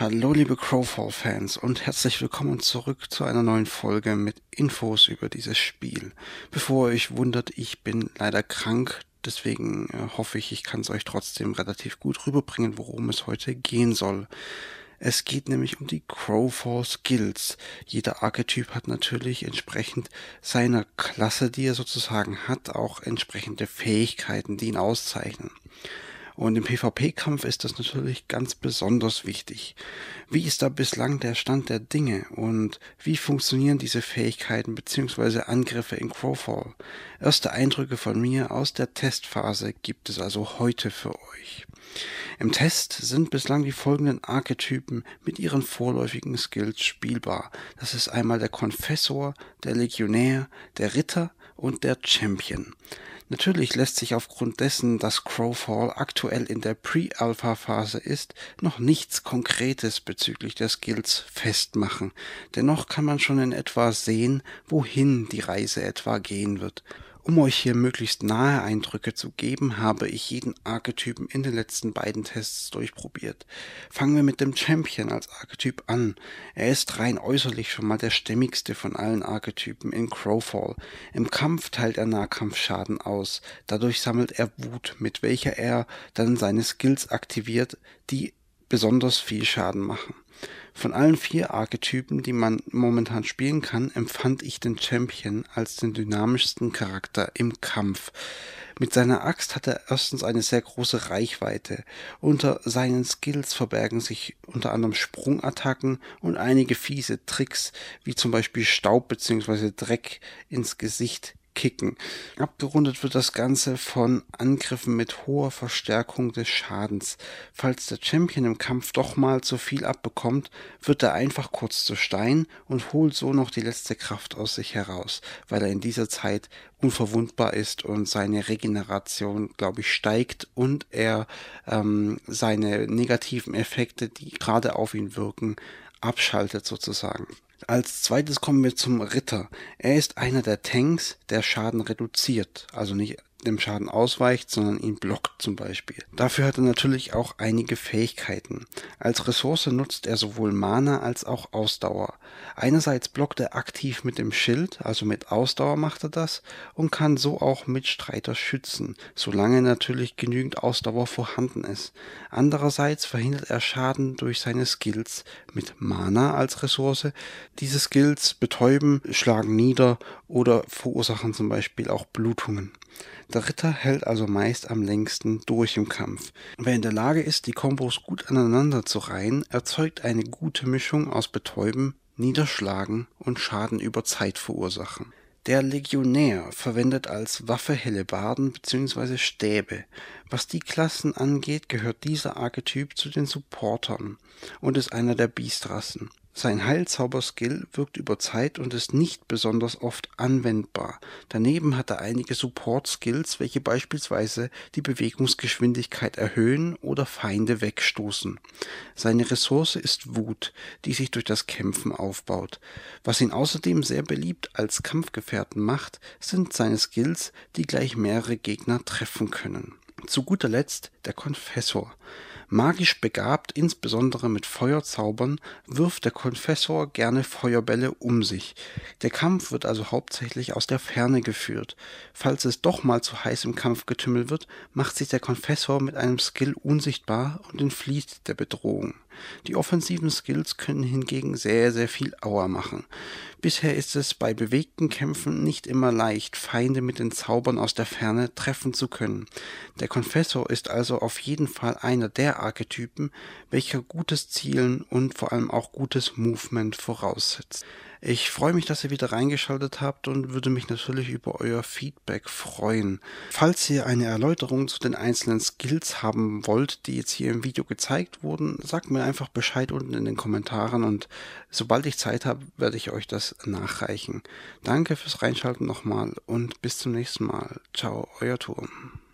Hallo liebe Crowfall-Fans und herzlich willkommen zurück zu einer neuen Folge mit Infos über dieses Spiel. Bevor ihr euch wundert, ich bin leider krank, deswegen hoffe ich, ich kann es euch trotzdem relativ gut rüberbringen, worum es heute gehen soll. Es geht nämlich um die Crowfall Skills. Jeder Archetyp hat natürlich entsprechend seiner Klasse, die er sozusagen hat, auch entsprechende Fähigkeiten, die ihn auszeichnen. Und im PvP-Kampf ist das natürlich ganz besonders wichtig. Wie ist da bislang der Stand der Dinge und wie funktionieren diese Fähigkeiten bzw. Angriffe in Crowfall? Erste Eindrücke von mir aus der Testphase gibt es also heute für euch. Im Test sind bislang die folgenden Archetypen mit ihren vorläufigen Skills spielbar. Das ist einmal der Konfessor, der Legionär, der Ritter und der Champion. Natürlich lässt sich aufgrund dessen, dass Crowfall aktuell in der Pre-Alpha-Phase ist, noch nichts Konkretes bezüglich der Skills festmachen. Dennoch kann man schon in etwa sehen, wohin die Reise etwa gehen wird. Um euch hier möglichst nahe Eindrücke zu geben, habe ich jeden Archetypen in den letzten beiden Tests durchprobiert. Fangen wir mit dem Champion als Archetyp an. Er ist rein äußerlich schon mal der stämmigste von allen Archetypen in Crowfall. Im Kampf teilt er Nahkampfschaden aus. Dadurch sammelt er Wut, mit welcher er dann seine Skills aktiviert, die besonders viel Schaden machen. Von allen 4 Archetypen, die man momentan spielen kann, empfand ich den Champion als den dynamischsten Charakter im Kampf. Mit seiner Axt hat er erstens eine sehr große Reichweite. Unter seinen Skills verbergen sich unter anderem Sprungattacken und einige fiese Tricks, wie zum Beispiel Staub bzw. Dreck ins Gesicht kicken. Abgerundet wird das Ganze von Angriffen mit hoher Verstärkung des Schadens. Falls der Champion im Kampf doch mal zu viel abbekommt, wird er einfach kurz zu Stein und holt so noch die letzte Kraft aus sich heraus, weil er in dieser Zeit unverwundbar ist und seine Regeneration, glaube ich, steigt und er seine negativen Effekte, die gerade auf ihn wirken, abschaltet sozusagen. Als zweites kommen wir zum Ritter. Er ist einer der Tanks, der Schaden reduziert, also nicht dem Schaden ausweicht, sondern ihn blockt zum Beispiel. Dafür hat er natürlich auch einige Fähigkeiten. Als Ressource nutzt er sowohl Mana als auch Ausdauer. Einerseits blockt er aktiv mit dem Schild, also mit Ausdauer macht er das, und kann so auch Mitstreiter schützen, solange natürlich genügend Ausdauer vorhanden ist. Andererseits verhindert er Schaden durch seine Skills mit Mana als Ressource. Diese Skills betäuben, schlagen nieder oder verursachen zum Beispiel auch Blutungen. Der Ritter hält also meist am längsten durch im Kampf. Wer in der Lage ist, die Kombos gut aneinander zu reihen, erzeugt eine gute Mischung aus Betäuben, Niederschlagen und Schaden über Zeit verursachen. Der Legionär verwendet als Waffe Hellebarden bzw. Stäbe. Was die Klassen angeht, gehört dieser Archetyp zu den Supportern und ist einer der Beastrassen. Sein Heilzauber-Skill wirkt über Zeit und ist nicht besonders oft anwendbar. Daneben hat er einige Support-Skills, welche beispielsweise die Bewegungsgeschwindigkeit erhöhen oder Feinde wegstoßen. Seine Ressource ist Wut, die sich durch das Kämpfen aufbaut. Was ihn außerdem sehr beliebt als Kampfgefährten macht, sind seine Skills, die gleich mehrere Gegner treffen können. Zu guter Letzt der Konfessor. Magisch begabt, insbesondere mit Feuerzaubern, wirft der Konfessor gerne Feuerbälle um sich. Der Kampf wird also hauptsächlich aus der Ferne geführt. Falls es doch mal zu heiß im Kampfgetümmel wird, macht sich der Konfessor mit einem Skill unsichtbar und entflieht der Bedrohung. Die offensiven Skills können hingegen sehr, sehr viel Aua machen. Bisher ist es bei bewegten Kämpfen nicht immer leicht, Feinde mit den Zaubern aus der Ferne treffen zu können. Der Konfessor ist also auf jeden Fall einer der Archetypen, welcher gutes Zielen und vor allem auch gutes Movement voraussetzt. Ich freue mich, dass ihr wieder reingeschaltet habt und würde mich natürlich über euer Feedback freuen. Falls ihr eine Erläuterung zu den einzelnen Skills haben wollt, die jetzt hier im Video gezeigt wurden, sagt mir einfach Bescheid unten in den Kommentaren und sobald ich Zeit habe, werde ich euch das nachreichen. Danke fürs Reinschalten nochmal und bis zum nächsten Mal. Ciao, euer Turm.